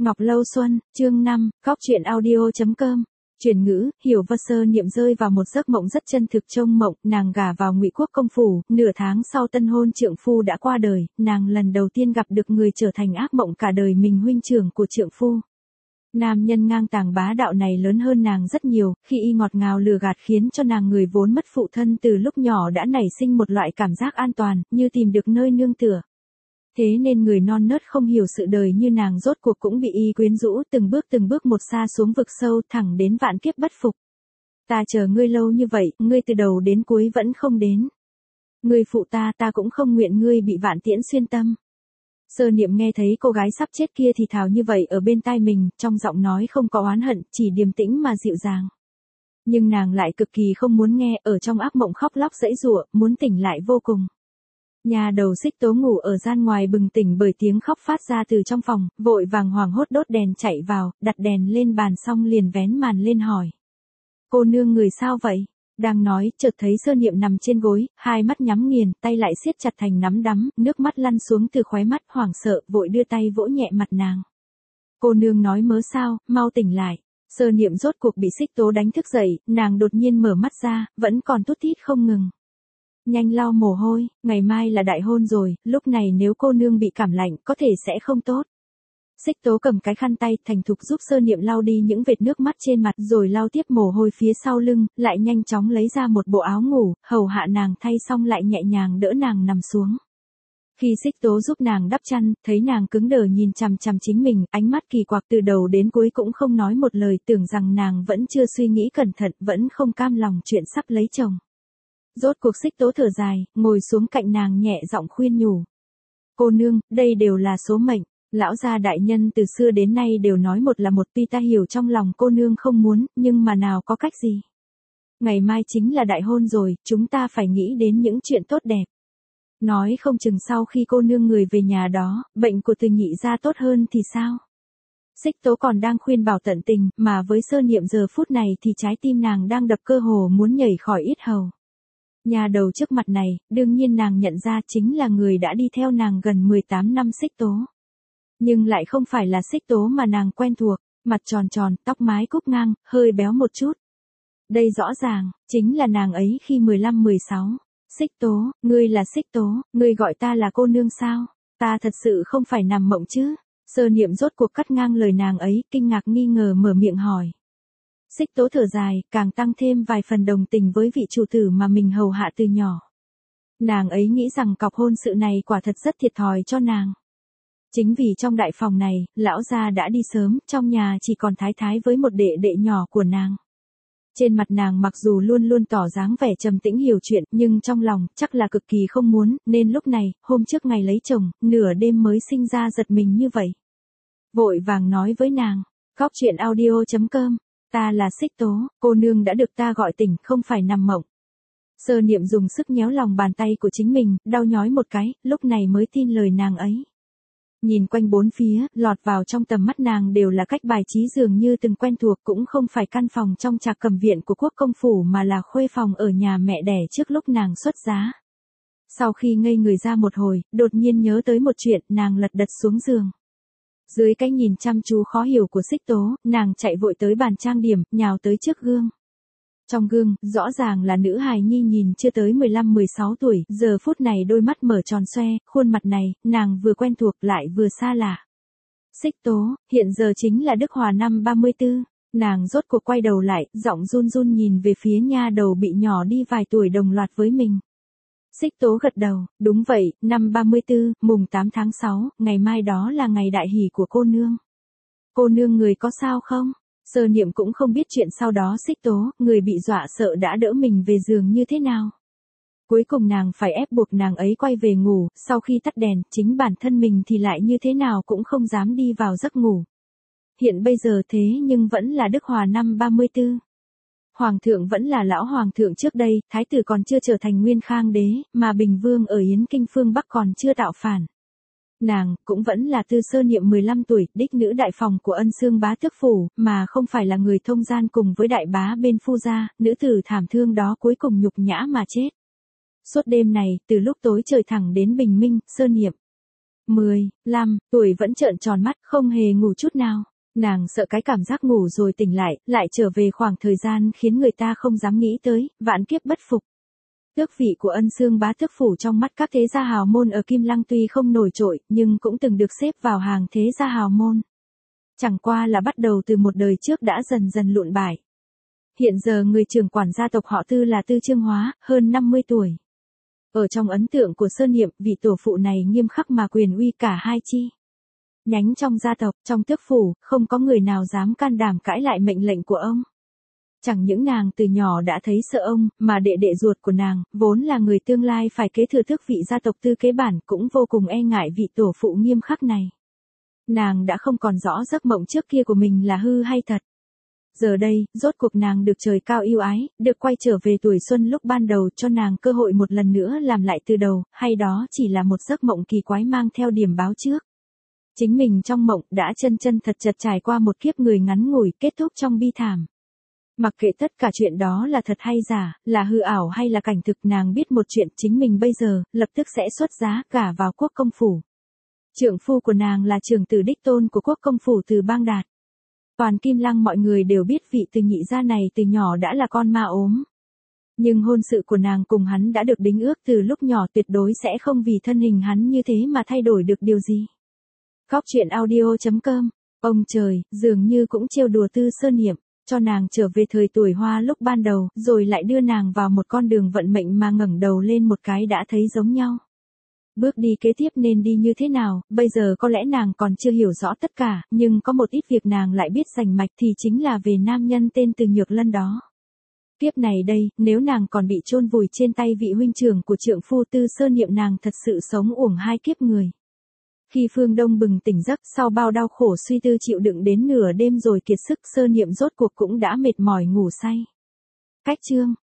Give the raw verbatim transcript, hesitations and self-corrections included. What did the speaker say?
Ngọc Lâu Xuân, chương năm, cóc truyện audio chấm com. Truyền ngữ, Hiểu Vơ Sơ Niệm rơi vào một giấc mộng rất chân thực trong mộng, nàng gả vào Ngụy Quốc công phủ, nửa tháng sau tân hôn trượng phu đã qua đời, nàng lần đầu tiên gặp được người trở thành ác mộng cả đời mình huynh trưởng của trượng phu. Nam nhân ngang tàng bá đạo này lớn hơn nàng rất nhiều, khi y ngọt ngào lừa gạt khiến cho nàng người vốn mất phụ thân từ lúc nhỏ đã nảy sinh một loại cảm giác an toàn, như tìm được nơi nương tựa. Thế nên người non nớt không hiểu sự đời như nàng rốt cuộc cũng bị y quyến rũ từng bước từng bước một xa xuống vực sâu thẳng đến vạn kiếp bất phục. Ta chờ ngươi lâu như vậy, ngươi từ đầu đến cuối vẫn không đến. Ngươi phụ ta, ta cũng không nguyện ngươi bị vạn tiễn xuyên tâm. Sơ Niệm nghe thấy cô gái sắp chết kia thì thào như vậy ở bên tai mình, trong giọng nói không có oán hận, chỉ điềm tĩnh mà dịu dàng. Nhưng nàng lại cực kỳ không muốn nghe, ở trong ác mộng khóc lóc giãy giụa, muốn tỉnh lại vô cùng. Nhà đầu Xích Tố ngủ ở gian ngoài bừng tỉnh bởi tiếng khóc phát ra từ trong phòng, vội vàng hoảng hốt đốt đèn chạy vào, đặt đèn lên bàn xong liền vén màn lên hỏi. Cô nương người sao vậy? Đang nói, chợt thấy Sơ Niệm nằm trên gối, hai mắt nhắm nghiền, tay lại siết chặt thành nắm đấm, nước mắt lăn xuống từ khóe mắt, hoảng sợ, vội đưa tay vỗ nhẹ mặt nàng. Cô nương nói mớ sao, mau tỉnh lại. Sơ Niệm rốt cuộc bị Xích Tố đánh thức dậy, nàng đột nhiên mở mắt ra, vẫn còn tút tít không ngừng. Nhanh lau mồ hôi, ngày mai là đại hôn rồi, lúc này nếu cô nương bị cảm lạnh, có thể sẽ không tốt. Xích Tố cầm cái khăn tay, thành thục giúp Sơ Niệm lau đi những vệt nước mắt trên mặt, rồi lau tiếp mồ hôi phía sau lưng, lại nhanh chóng lấy ra một bộ áo ngủ, hầu hạ nàng thay xong lại nhẹ nhàng đỡ nàng nằm xuống. Khi Xích Tố giúp nàng đắp chăn, thấy nàng cứng đờ nhìn chằm chằm chính mình, ánh mắt kỳ quặc từ đầu đến cuối cũng không nói một lời, tưởng rằng nàng vẫn chưa suy nghĩ cẩn thận, vẫn không cam lòng chuyện sắp lấy chồng. Rốt cuộc Xích Tố thở dài, ngồi xuống cạnh nàng nhẹ giọng khuyên nhủ. Cô nương, đây đều là số mệnh, lão gia đại nhân từ xưa đến nay đều nói một là một, tuy ta hiểu trong lòng cô nương không muốn, nhưng mà nào có cách gì. Ngày mai chính là đại hôn rồi, chúng ta phải nghĩ đến những chuyện tốt đẹp. Nói không chừng sau khi cô nương người về nhà đó, bệnh của Từ Nhị gia tốt hơn thì sao? Xích Tố còn đang khuyên bảo tận tình, mà với Sơ Niệm giờ phút này thì trái tim nàng đang đập cơ hồ muốn nhảy khỏi yết hầu. Nhà đầu trước mặt này, đương nhiên nàng nhận ra chính là người đã đi theo nàng gần mười tám năm Xích Tố. Nhưng lại không phải là Xích Tố mà nàng quen thuộc, mặt tròn tròn, tóc mái cúp ngang, hơi béo một chút. Đây rõ ràng, chính là nàng ấy khi mười lăm mười sáu. Xích Tố, ngươi là Xích Tố, ngươi gọi ta là cô nương sao? Ta thật sự không phải nằm mộng chứ? Sơ Niệm rốt cuộc cắt ngang lời nàng ấy, kinh ngạc nghi ngờ mở miệng hỏi. Xích Tố thở dài, càng tăng thêm vài phần đồng tình với vị chủ tử mà mình hầu hạ từ nhỏ. Nàng ấy nghĩ rằng cọc hôn sự này quả thật rất thiệt thòi cho nàng. Chính vì trong đại phòng này, lão gia đã đi sớm, trong nhà chỉ còn thái thái với một đệ đệ nhỏ của nàng. Trên mặt nàng mặc dù luôn luôn tỏ dáng vẻ trầm tĩnh hiểu chuyện, nhưng trong lòng chắc là cực kỳ không muốn, nên lúc này, hôm trước ngày lấy chồng, nửa đêm mới sinh ra giật mình như vậy. Vội vàng nói với nàng, cóc truyện audio chấm com. Ta là Xích Tố, cô nương đã được ta gọi tỉnh, không phải nằm mộng. Sơ Niệm dùng sức nhéo lòng bàn tay của chính mình, đau nhói một cái, lúc này mới tin lời nàng ấy. Nhìn quanh bốn phía, lọt vào trong tầm mắt nàng đều là cách bài trí dường như từng quen thuộc, cũng không phải căn phòng trong trạc cầm viện của quốc công phủ mà là khuê phòng ở nhà mẹ đẻ trước lúc nàng xuất giá. Sau khi ngây người ra một hồi, đột nhiên nhớ tới một chuyện, nàng lật đật xuống giường. Dưới cái nhìn chăm chú khó hiểu của Xích Tố, nàng chạy vội tới bàn trang điểm, nhào tới trước gương. Trong gương, rõ ràng là nữ hài nhi nhìn chưa tới mười lăm mười sáu tuổi, giờ phút này đôi mắt mở tròn xoe, khuôn mặt này, nàng vừa quen thuộc lại vừa xa lạ. Xích Tố, hiện giờ chính là Đức Hòa năm ba mươi tư, nàng rốt cuộc quay đầu lại, giọng run run nhìn về phía nha đầu bị nhỏ đi vài tuổi đồng loạt với mình. Xích Tố gật đầu, đúng vậy, năm ba mươi tư, mùng tám tháng sáu, ngày mai đó là ngày đại hỷ của cô nương. Cô nương người có sao không? Sơ Niệm cũng không biết chuyện sau đó Xích Tố, người bị dọa sợ đã đỡ mình về giường như thế nào. Cuối cùng nàng phải ép buộc nàng ấy quay về ngủ, sau khi tắt đèn, chính bản thân mình thì lại như thế nào cũng không dám đi vào giấc ngủ. Hiện bây giờ thế nhưng vẫn là Đức Hòa năm ba mươi tư. Hoàng thượng vẫn là lão hoàng thượng trước đây, thái tử còn chưa trở thành Nguyên Khang đế, mà Bình Vương ở Yến Kinh phương Bắc còn chưa tạo phản. Nàng, cũng vẫn là Tư Sơ Niệm mười lăm tuổi, đích nữ đại phòng của Ân Xương bá tước phủ, mà không phải là người thông gian cùng với đại bá bên phu gia, nữ tử thảm thương đó cuối cùng nhục nhã mà chết. Suốt đêm này, từ lúc tối trời thẳng đến bình minh, Sơ Niệm mười lăm tuổi vẫn trợn tròn mắt, không hề ngủ chút nào. Nàng sợ cái cảm giác ngủ rồi tỉnh lại, lại trở về khoảng thời gian khiến người ta không dám nghĩ tới, vạn kiếp bất phục. Tước vị của Ân Xương bá tước phủ trong mắt các thế gia hào môn ở Kim Lăng tuy không nổi trội, nhưng cũng từng được xếp vào hàng thế gia hào môn. Chẳng qua là bắt đầu từ một đời trước đã dần dần lụn bại. Hiện giờ người trưởng quản gia tộc họ Tư là Tư Trương Hóa, hơn năm mươi tuổi. Ở trong ấn tượng của Sơn Niệm, vị tổ phụ này nghiêm khắc mà quyền uy cả hai chi nhánh trong gia tộc, trong tước phủ, không có người nào dám can đảm cãi lại mệnh lệnh của ông. Chẳng những nàng từ nhỏ đã thấy sợ ông, mà đệ đệ ruột của nàng, vốn là người tương lai phải kế thừa tước vị gia tộc Tư kế bản, cũng vô cùng e ngại vị tổ phụ nghiêm khắc này. Nàng đã không còn rõ giấc mộng trước kia của mình là hư hay thật. Giờ đây, rốt cuộc nàng được trời cao yêu ái, được quay trở về tuổi xuân lúc ban đầu, cho nàng cơ hội một lần nữa làm lại từ đầu, hay đó chỉ là một giấc mộng kỳ quái mang theo điểm báo trước. Chính mình trong mộng đã chân chân thật thật trải qua một kiếp người ngắn ngủi, kết thúc trong bi thảm. Mặc kệ tất cả chuyện đó là thật hay giả, là hư ảo hay là cảnh thực, nàng biết một chuyện, chính mình bây giờ, lập tức sẽ xuất giá, gả vào quốc công phủ. Trượng phu của nàng là trưởng tử đích tôn của quốc công phủ Từ Bang Đạt. Toàn Kim Lăng mọi người đều biết vị Từ nhị gia này từ nhỏ đã là con ma ốm. Nhưng hôn sự của nàng cùng hắn đã được đính ước từ lúc nhỏ, tuyệt đối sẽ không vì thân hình hắn như thế mà thay đổi được điều gì. Góc truyện audio chấm com. Ông trời, dường như cũng trêu đùa Tư Sơn Niệm, cho nàng trở về thời tuổi hoa lúc ban đầu, rồi lại đưa nàng vào một con đường vận mệnh mà ngẩng đầu lên một cái đã thấy giống nhau. Bước đi kế tiếp nên đi như thế nào, bây giờ có lẽ nàng còn chưa hiểu rõ tất cả, nhưng có một ít việc nàng lại biết rành mạch, thì chính là về nam nhân tên Từ Nhược Lân đó. Kiếp này đây, nếu nàng còn bị chôn vùi trên tay vị huynh trưởng của trượng phu Tư Sơn Niệm, nàng thật sự sống uổng hai kiếp người. Khi Phương Đông bừng tỉnh giấc, sau bao đau khổ suy tư chịu đựng đến nửa đêm rồi kiệt sức, Sơn Niệm rốt cuộc cũng đã mệt mỏi ngủ say. Cách chương